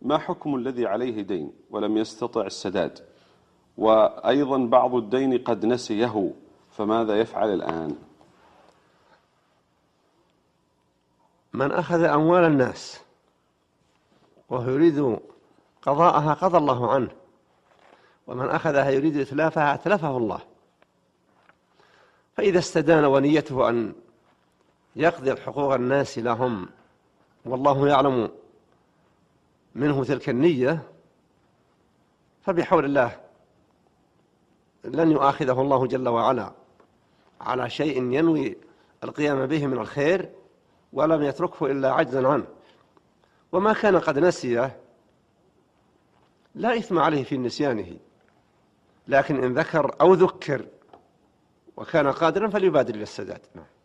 ما حكم الذي عليه دين ولم يستطع السداد، وأيضا بعض الدين قد نسيه، فماذا يفعل الآن؟ من أخذ أموال الناس وهو يريد قضاءها قضى الله عنه، ومن أخذها يريد إتلافها أتلفه الله. فإذا استدان ونيته أن يقضي حقوق الناس لهم والله يعلم منه تلك النية، فبحول الله لن يؤاخذه الله جل وعلا على شيء ينوي القيام به من الخير ولم يتركه إلا عجزا عنه. وما كان قد نسيه لا إثم عليه في نسيانه، لكن إن ذكر أو ذكر وكان قادرا فليبادر إلى السداد.